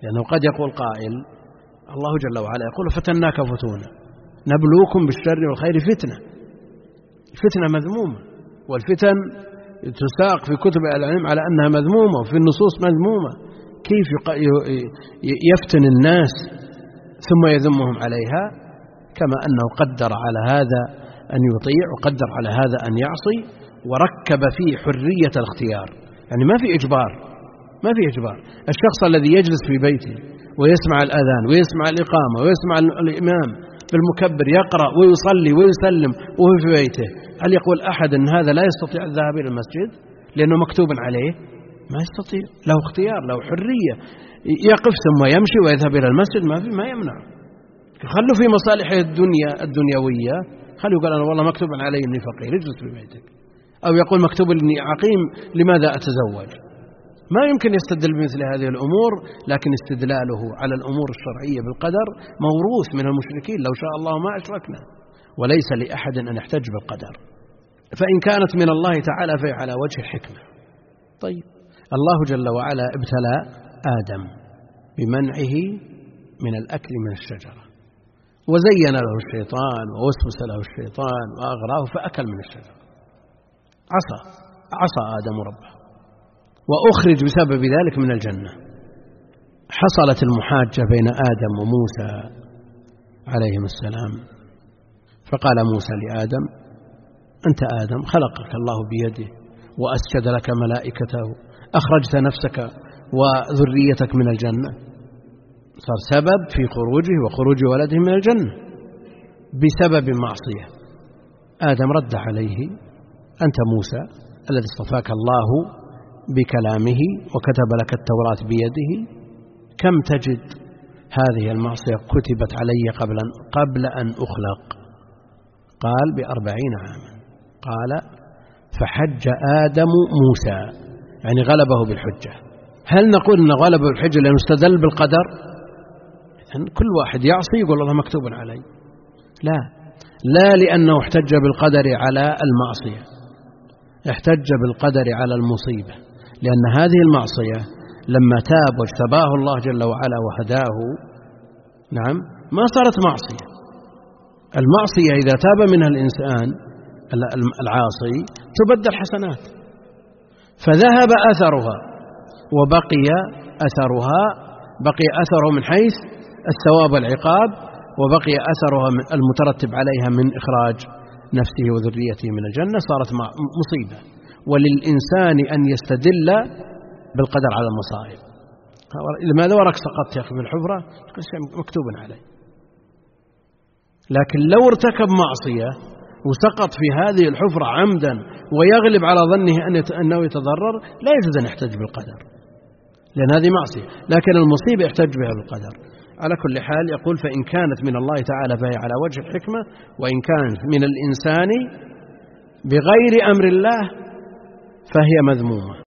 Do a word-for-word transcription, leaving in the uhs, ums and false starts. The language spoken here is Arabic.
لأنه قد يقول قائل الله جل وعلا يقول فتناك فتونا نبلوكم بالشر والخير فتنة. فتنة مذمومة، والفتن تساق في كتب العلم على أنها مذمومة وفي النصوص مذمومة. كيف يفتن الناس ثم يذمهم عليها؟ كما أنه قدر على هذا أن يطيع وقدر على هذا أن يعصي، وركب فيه حرية الاختيار. يعني ما في إجبار، ما في إجبار. الشخص الذي يجلس في بيته ويسمع الأذان ويسمع الإقامة ويسمع الإمام بالمكبر يقرأ ويصلي ويسلم وهو في بيته، هل يقول أحد أن هذا لا يستطيع الذهاب إلى المسجد لأنه مكتوب عليه؟ ما يستطيع، له اختيار، له حرية، يقف ثم يمشي ويذهب إلى المسجد، ما في ما يمنع. خلوا في مصالحه الدنيا الدنيوية، خلوا يقول أنا والله مكتوب علي إني فقير، اجلس في بيتك. أو يقول مكتوب إني عقيم لماذا أتزوج؟ ما يمكن يستدل بمثل هذه الأمور، لكن استدلاله على الأمور الشرعية بالقدر موروث من المشركين، لو شاء الله ما أشركنا. وليس لأحد أن يحتج بالقدر، فإن كانت من الله تعالى فهي على وجه الحكمة. طيب، الله جل وعلا ابتلى آدم بمنعه من الأكل من الشجرة، وزين له الشيطان ووسوس له الشيطان وأغراه فأكل من الشجرة، عصى عصى آدم ربه وأخرج بسبب ذلك من الجنة. حصلت المحاجة بين آدم وموسى عليهم السلام، فقال موسى لآدم أنت آدم خلقك الله بيده وأسجد لك ملائكته، أخرجت نفسك وذريتك من الجنة، صار سبب في خروجه وخروج ولده من الجنة بسبب معصية. آدم رد عليه أنت موسى الذي اصطفاك الله بكلامه وكتب لك التوراة بيده، كم تجد هذه المعصية كتبت علي قبل قبل أن أخلق؟ قال بأربعين عاما. قال فحج آدم موسى، يعني غلبه بالحجة. هل نقول أن غلبه بالحجة لأنه استدل بالقدر؟ كل واحد يعصي يقول الله مكتوب علي، لا لا لأنه احتج بالقدر على المعصية، احتج بالقدر على المصيبة، لأن هذه المعصية لما تاب واجتباه الله جل وعلا وهداه، نعم، ما صارت معصية. المعصية إذا تاب منها الإنسان العاصي تبدل حسنات، فذهب أثرها وبقي أثرها، بقي أثره من حيث الثواب والعقاب، وبقي أثرها المترتب عليها من إخراج نفسه وذريته من الجنة، صارت مصيبة. وللإنسان أن يستدل بالقدر على المصائب. لماذا ورك سقطت يا أخي بالحفرة؟ مكتوب عليه. لكن لو ارتكب معصية وسقط في هذه الحفرة عمدا ويغلب على ظنه أنه يتضرر، لا يجوز أن يحتج بالقدر، لأن هذه معصية. لكن المصيبة يحتج بها بالقدر. على كل حال يقول فإن كانت من الله تعالى فهي على وجه الحكمة، وإن كانت من الإنسان بغير أمر الله فهي مذمومة.